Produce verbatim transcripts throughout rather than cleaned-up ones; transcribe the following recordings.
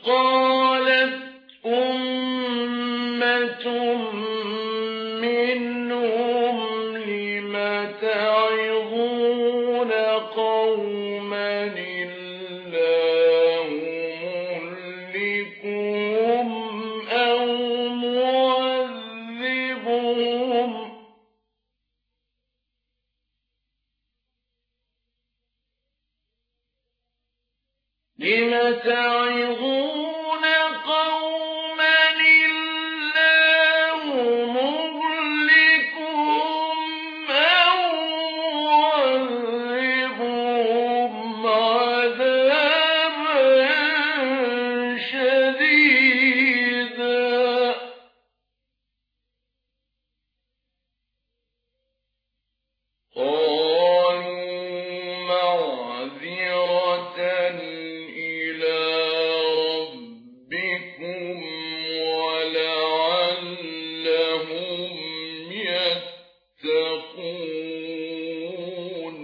قالت أمة منهم لم تعظون قوما الله مهلكهم أو معذبهم لم تعظون قوما الله مهلكهم أو معذبهم عذابا شديدا قالوا معذرة إلى ربكم ولعلهم يتقون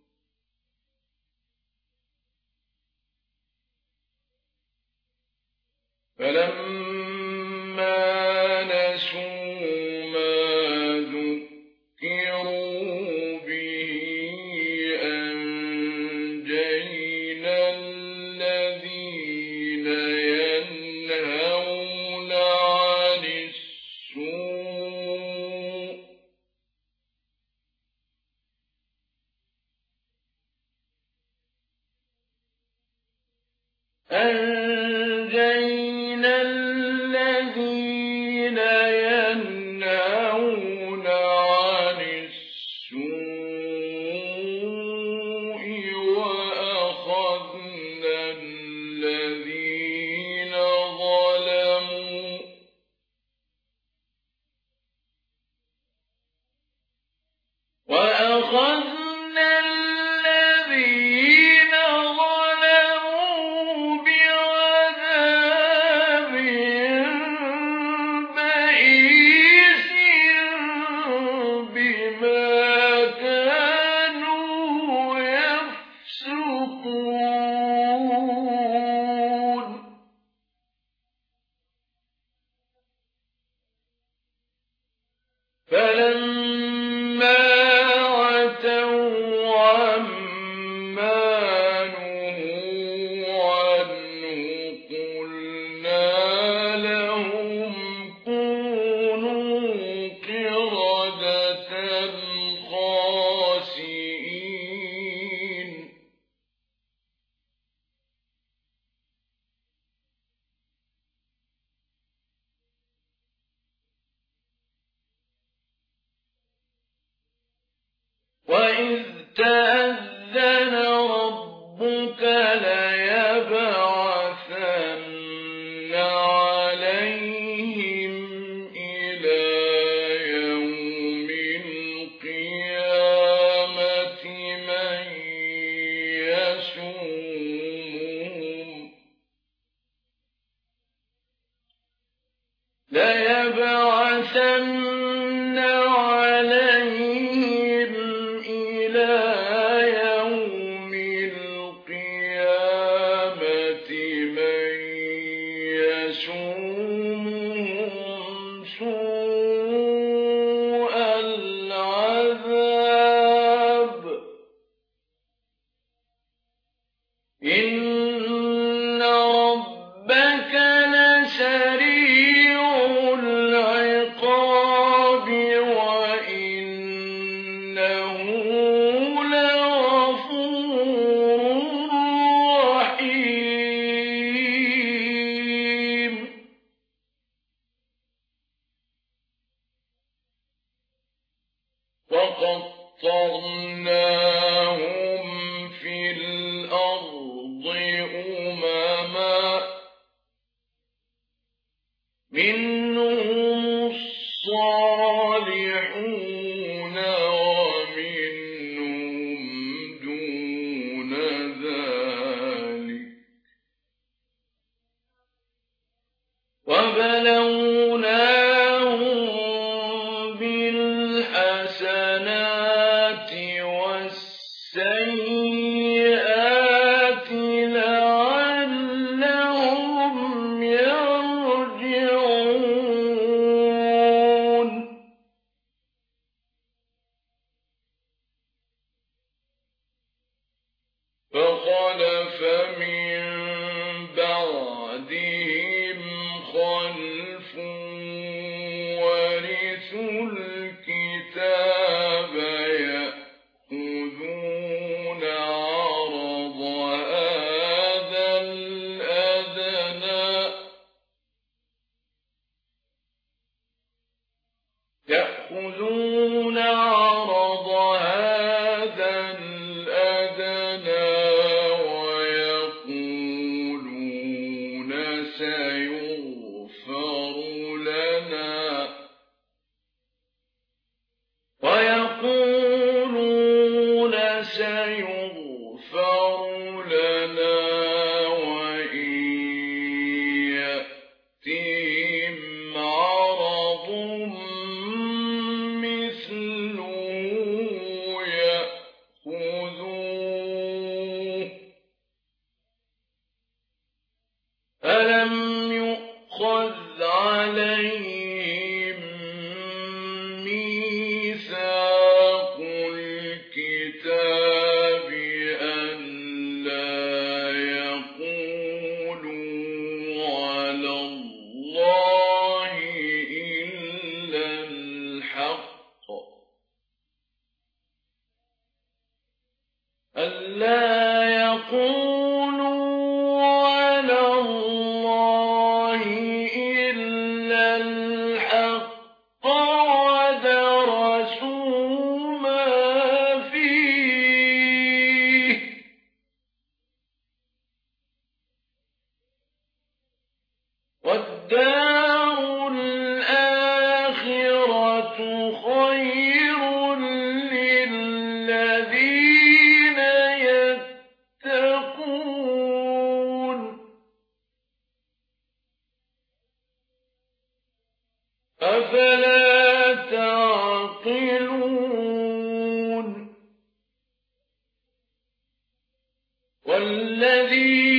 فلما نسوا ما ذكروا به أنجينا الذين ينهون عن السوء أنجينا الذين ينهون عن السوء وأخذنا الذين ظلموا وأخذنا الذين ظلموا بعذاب بئيس بما كانوا يفسقون فلما عتوا عما نهوا عنه قلنا لهم كونوا قردة خاسئين وإذ تأذن ربك ليبعثن عليهم إلى يوم القيامة من يسومهم ليبعثن عليهم إلى يوم القيامة من يسومهم سوء العذاب إن ربك لسريع العقاب وإنه لغفور رحيم وقطعناهم في الأرض أمما منهم الصالحون ومنهم دون ذلك وبلوناهم بالحسنات والسيئات من بعدهم خلف ورثوا الكتاب يأخذون عرض هذا الأدنى يأخذون عرض هذا الأدنى ويقولون سيغفر لنا ويقولون سيغفر لنا وإن يأتهم عرض ألم يؤخذ عليهم ميثاق الكتاب أن لا يقولوا على الله إلا الحق ألا يقولوا على الله إلا الحق ودرسوا ما فيه والدار الآخرة خير للذين يتقون أفلا تعقلون والذين